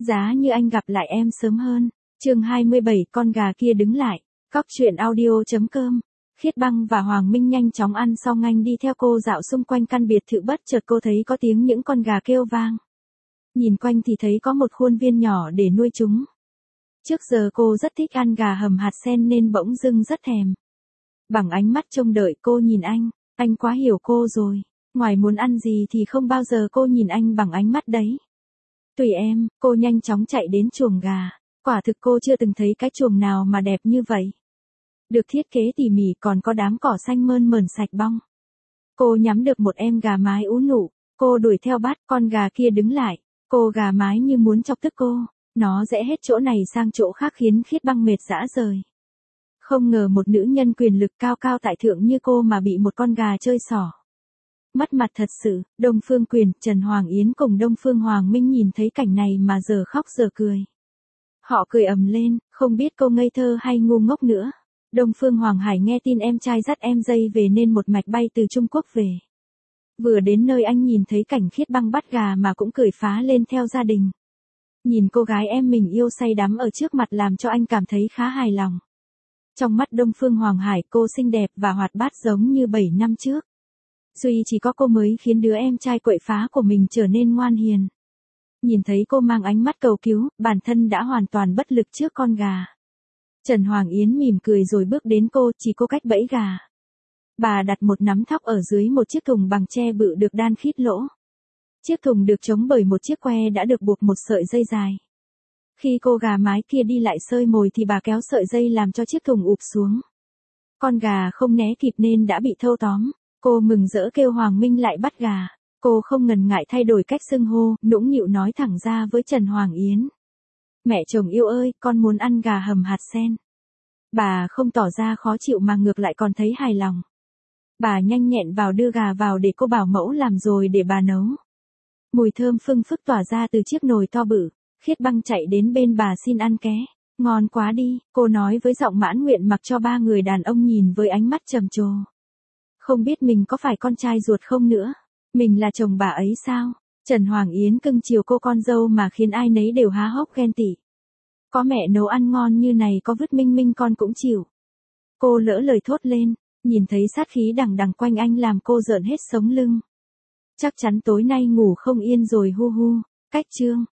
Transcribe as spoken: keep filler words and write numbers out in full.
Giá như anh gặp lại em sớm hơn. Chương hai mươi bảy, con gà kia đứng lại. Cóc truyện audio chấm com. Khiết Băng và Hoàng Minh nhanh chóng ăn xong anh đi theo cô dạo xung quanh căn biệt thự, bất chợt cô thấy có tiếng những con gà kêu vang. Nhìn quanh thì thấy có một khuôn viên nhỏ để nuôi chúng. Trước giờ cô rất thích ăn gà hầm hạt sen nên bỗng dưng rất thèm. Bằng ánh mắt trông đợi cô nhìn anh, anh quá hiểu cô rồi. Ngoài muốn ăn gì thì không bao giờ cô nhìn anh bằng ánh mắt đấy. Tùy em, cô nhanh chóng chạy đến chuồng gà. Quả thực cô chưa từng thấy cái chuồng nào mà đẹp như vậy. Được thiết kế tỉ mỉ, còn có đám cỏ xanh mơn mởn sạch bong. Cô nhắm được một em gà mái ú nụ, cô đuổi theo bắt, con gà kia đứng lại. Cô gà mái như muốn chọc tức cô, nó rẽ hết chỗ này sang chỗ khác khiến Khiết Băng mệt rã rời. Không ngờ một nữ nhân quyền lực cao cao tại thượng như cô mà bị một con gà chơi xỏ. Mất mặt thật sự. Đông Phương Quyền, Trần Hoàng Yến cùng Đông Phương Hoàng Minh nhìn thấy cảnh này mà giờ khóc giờ cười. Họ cười ầm lên, không biết cô ngây thơ hay ngu ngốc nữa. Đông Phương Hoàng Hải nghe tin em trai dắt em dây về nên một mạch bay từ Trung Quốc về. Vừa đến nơi anh nhìn thấy cảnh Khiết Băng bắt gà mà cũng cười phá lên theo gia đình. Nhìn cô gái em mình yêu say đắm ở trước mặt làm cho anh cảm thấy khá hài lòng. Trong mắt Đông Phương Hoàng Hải, cô xinh đẹp và hoạt bát giống như bảy năm trước. Duy chỉ có cô mới khiến đứa em trai quậy phá của mình trở nên ngoan hiền. Nhìn thấy cô mang ánh mắt cầu cứu, bản thân đã hoàn toàn bất lực trước con gà. Trần Hoàng Yến mỉm cười rồi bước đến cô, chỉ cô cách bẫy gà. Bà đặt một nắm thóc ở dưới một chiếc thùng bằng tre bự được đan khít lỗ. Chiếc thùng được chống bởi một chiếc que đã được buộc một sợi dây dài. Khi cô gà mái kia đi lại sơi mồi thì bà kéo sợi dây làm cho chiếc thùng ụp xuống. Con gà không né kịp nên đã bị thâu tóm. Cô mừng rỡ kêu Hoàng Minh lại bắt gà. Cô không ngần ngại thay đổi cách xưng hô, nũng nịu nói thẳng ra với Trần Hoàng Yến. Mẹ chồng yêu ơi, con muốn ăn gà hầm hạt sen. Bà không tỏ ra khó chịu mà ngược lại còn thấy hài lòng. Bà nhanh nhẹn vào đưa gà vào để cô bảo mẫu làm rồi để bà nấu. Mùi thơm phưng phức tỏa ra từ chiếc nồi to bự. Khiết Băng chạy đến bên bà xin ăn ké. Ngon quá đi, cô nói với giọng mãn nguyện mặc cho ba người đàn ông nhìn với ánh mắt trầm trồ. Không biết mình có phải con trai ruột không nữa. Mình là chồng bà ấy sao? Trần Hoàng Yến cưng chiều cô con dâu mà khiến ai nấy đều há hốc ghen tị. Có mẹ nấu ăn ngon như này có vứt Minh Minh con cũng chịu. Cô lỡ lời thốt lên, nhìn thấy sát khí đằng đằng quanh anh làm cô rợn hết sống lưng. Chắc chắn tối nay ngủ không yên rồi hu hu. Cách chương.